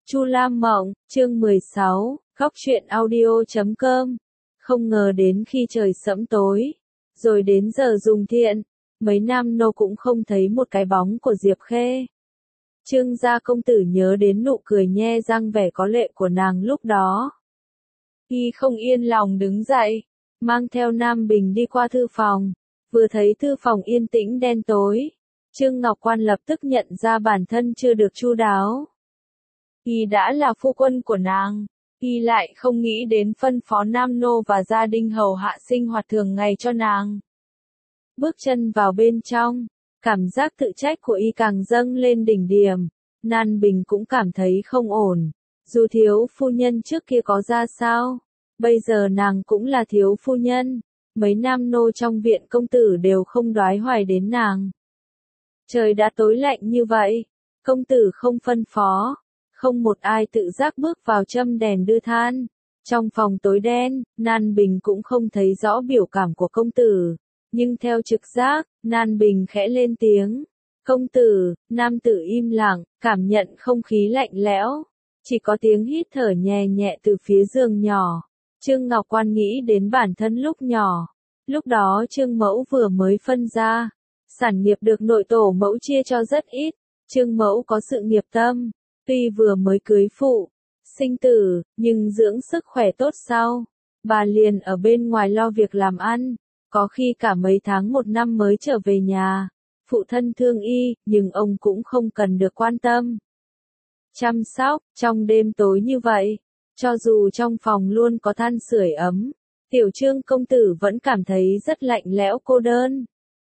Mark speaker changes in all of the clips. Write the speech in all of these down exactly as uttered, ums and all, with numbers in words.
Speaker 1: Chu Lam Mộng, chương mười sáu, góc truyện audio chấm com. Không ngờ đến khi trời sẫm tối, rồi đến giờ dùng thiện, mấy nam nô cũng không thấy một cái bóng của Diệp Khê. Trương gia công tử nhớ đến nụ cười nhe răng vẻ có lệ của nàng lúc đó. Y không yên lòng đứng dậy, mang theo Nam Bình đi qua thư phòng, vừa thấy thư phòng yên tĩnh đen tối, Trương Ngọc Quan lập tức nhận ra bản thân chưa được chu đáo. Y đã là phu quân của nàng, Y lại không nghĩ đến phân phó nam nô và gia đình hầu hạ sinh hoạt thường ngày cho nàng. Bước chân vào bên trong, cảm giác tự trách của Y càng dâng lên đỉnh điểm, Nan Bình cũng cảm thấy không ổn, dù thiếu phu nhân trước kia có ra sao, bây giờ nàng cũng là thiếu phu nhân, mấy nam nô trong viện công tử đều không đoái hoài đến nàng. Trời đã tối lạnh như vậy, công tử không phân phó. Không một ai tự giác bước vào châm đèn đưa than. Trong phòng tối đen, Nan Bình cũng không thấy rõ biểu cảm của công tử. Nhưng theo trực giác, Nan Bình khẽ lên tiếng. Công tử, nam tử im lặng, cảm nhận không khí lạnh lẽo. Chỉ có tiếng hít thở nhẹ nhẹ từ phía giường nhỏ. Trương Ngọc Quan nghĩ đến bản thân lúc nhỏ. Lúc đó Trương Mẫu vừa mới phân ra. Sản nghiệp được nội tổ mẫu chia cho rất ít. Trương Mẫu có sự nghiệp tâm. Tuy vừa mới cưới phụ, sinh tử, nhưng dưỡng sức khỏe tốt sau. Bà liền ở bên ngoài lo việc làm ăn, có khi cả mấy tháng một năm mới trở về nhà. Phụ thân thương Y, nhưng ông cũng không cần được quan tâm. Chăm sóc, trong đêm tối như vậy, cho dù trong phòng luôn có than sưởi ấm, tiểu Trương công tử vẫn cảm thấy rất lạnh lẽo cô đơn.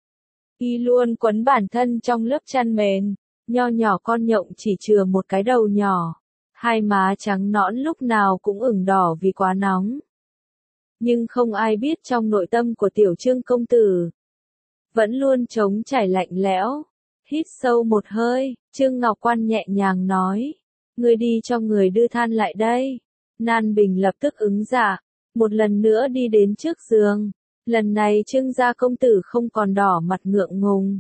Speaker 1: Y luôn quấn bản thân trong lớp chăn mền. Nho nhỏ con nhộng chỉ chừa một cái đầu nhỏ, hai má trắng nõn lúc nào cũng ửng đỏ vì quá nóng. Nhưng không ai biết trong nội tâm của tiểu Trương công tử. Vẫn luôn trống trải lạnh lẽo. Hít sâu một hơi, Trương Ngọc Quan nhẹ nhàng nói. Người đi cho người đưa than lại đây. Nan Bình lập tức ứng dạ, một lần nữa đi đến trước giường. Lần này Trương gia công tử không còn đỏ mặt ngượng ngùng.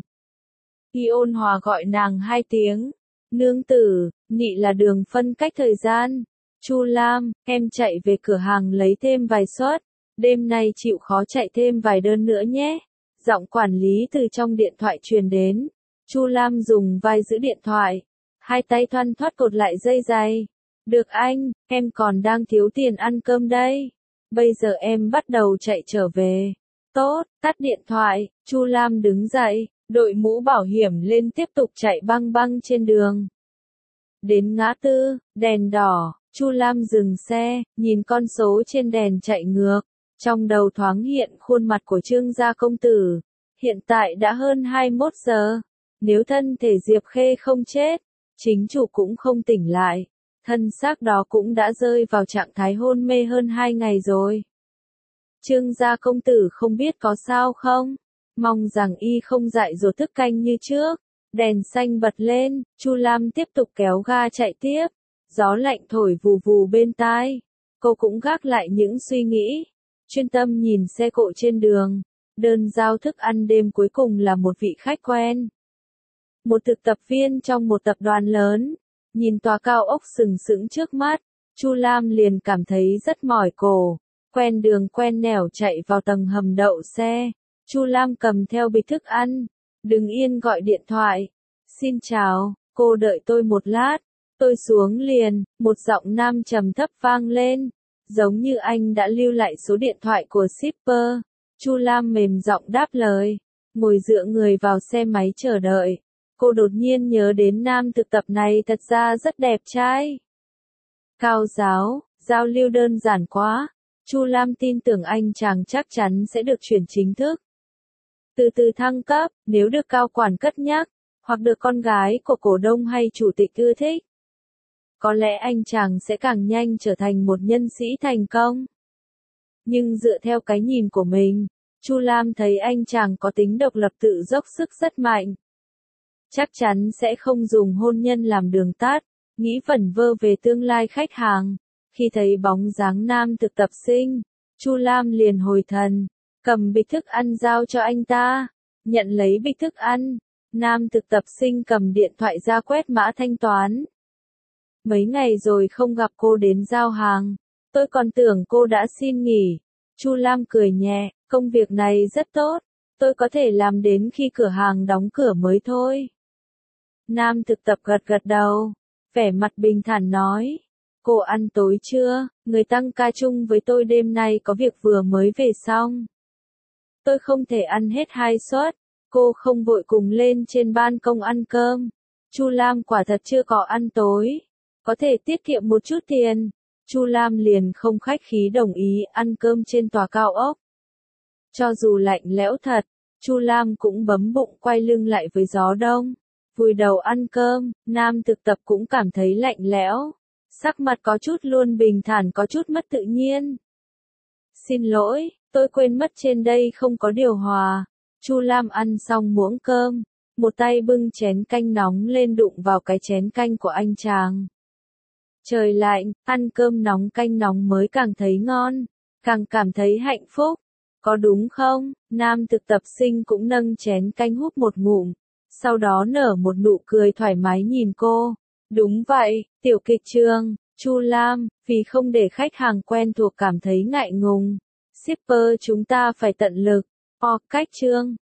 Speaker 1: Y ôn hòa gọi nàng hai tiếng. Nương tử, nị là đường phân cách thời gian. Chu Lam, em chạy về cửa hàng lấy thêm vài suất. Đêm nay chịu khó chạy thêm vài đơn nữa nhé. Giọng quản lý từ trong điện thoại truyền đến. Chu Lam dùng vai giữ điện thoại. Hai tay thoăn thoắt cột lại dây giày. Được anh, em còn đang thiếu tiền ăn cơm đây. Bây giờ em bắt đầu chạy trở về. Tốt, tắt điện thoại, Chu Lam đứng dậy. Đội mũ bảo hiểm lên tiếp tục chạy băng băng trên đường. Đến ngã tư, đèn đỏ, Chu Lam dừng xe, nhìn con số trên đèn chạy ngược. Trong đầu thoáng hiện khuôn mặt của Trương gia công tử. Hiện tại đã hơn hai mươi mốt giờ. Nếu thân thể Diệp Khê không chết, chính chủ cũng không tỉnh lại. Thân xác đó cũng đã rơi vào trạng thái hôn mê hơn hai ngày rồi. Trương gia công tử không biết có sao không? Mong rằng Y không dại dột thức canh như trước. Đèn xanh bật lên, Chu Lam tiếp tục kéo ga chạy tiếp. Gió lạnh thổi vù vù bên tai. Cô cũng gác lại những suy nghĩ. Chuyên tâm nhìn xe cộ trên đường. Đơn giao thức ăn đêm cuối cùng là một vị khách quen. Một thực tập viên trong một tập đoàn lớn. Nhìn tòa cao ốc sừng sững trước mắt. Chu Lam liền cảm thấy rất mỏi cổ. Quen đường quen nẻo chạy vào tầng hầm đậu xe. Chu Lam cầm theo bịch thức ăn, đứng yên gọi điện thoại. Xin chào, cô đợi tôi một lát. Tôi xuống liền, một giọng nam trầm thấp vang lên, giống như anh đã lưu lại số điện thoại của shipper. Chu Lam mềm giọng đáp lời, ngồi dựa người vào xe máy chờ đợi. Cô đột nhiên nhớ đến nam thực tập này thật ra rất đẹp trai. Cao giáo, giao lưu đơn giản quá. Chu Lam tin tưởng anh chàng chắc chắn sẽ được chuyển chính thức. Từ từ thăng cấp, nếu được cao quản cất nhắc, hoặc được con gái của cổ đông hay chủ tịch ưa thích. Có lẽ anh chàng sẽ càng nhanh trở thành một nhân sĩ thành công. Nhưng dựa theo cái nhìn của mình, Chu Lam thấy anh chàng có tính độc lập tự dốc sức rất mạnh. Chắc chắn sẽ không dùng hôn nhân làm đường tắt, nghĩ vẩn vơ về tương lai khách hàng. Khi thấy bóng dáng nam thực tập sinh, Chu Lam liền hồi thần. Cầm bịch thức ăn giao cho anh ta. Nhận lấy bịch thức ăn. Nam thực tập sinh cầm điện thoại ra quét mã thanh toán. Mấy ngày rồi không gặp cô đến giao hàng. Tôi còn tưởng cô đã xin nghỉ. Chu Lam cười nhẹ, công việc này rất tốt. Tôi có thể làm đến khi cửa hàng đóng cửa mới thôi. Nam thực tập gật gật đầu, vẻ mặt bình thản nói. Cô ăn tối chưa? Người tăng ca chung với tôi đêm nay có việc vừa mới về xong. Tôi không thể ăn hết hai suất. Cô không vội cùng lên trên ban công ăn cơm. Chu Lam quả thật chưa có ăn tối. Có thể tiết kiệm một chút tiền. Chu Lam liền không khách khí đồng ý ăn cơm trên tòa cao ốc. Cho dù lạnh lẽo thật, Chu Lam cũng bấm bụng quay lưng lại với gió đông. Vùi đầu ăn cơm, Nam thực tập cũng cảm thấy lạnh lẽo. Sắc mặt có chút luôn bình thản có chút mất tự nhiên. Xin lỗi, tôi quên mất trên đây không có điều hòa. Chu Lam ăn xong muỗng cơm, một tay bưng chén canh nóng lên đụng vào cái chén canh của anh chàng. Trời lạnh, ăn cơm nóng canh nóng mới càng thấy ngon, càng cảm thấy hạnh phúc. Có đúng không? Nam thực tập sinh cũng nâng chén canh húp một ngụm, sau đó nở một nụ cười thoải mái nhìn cô. Đúng vậy, tiểu kịch trường, Chu Lam, vì không để khách hàng quen thuộc cảm thấy ngại ngùng. Shipper chúng ta phải tận lực. O cách chương.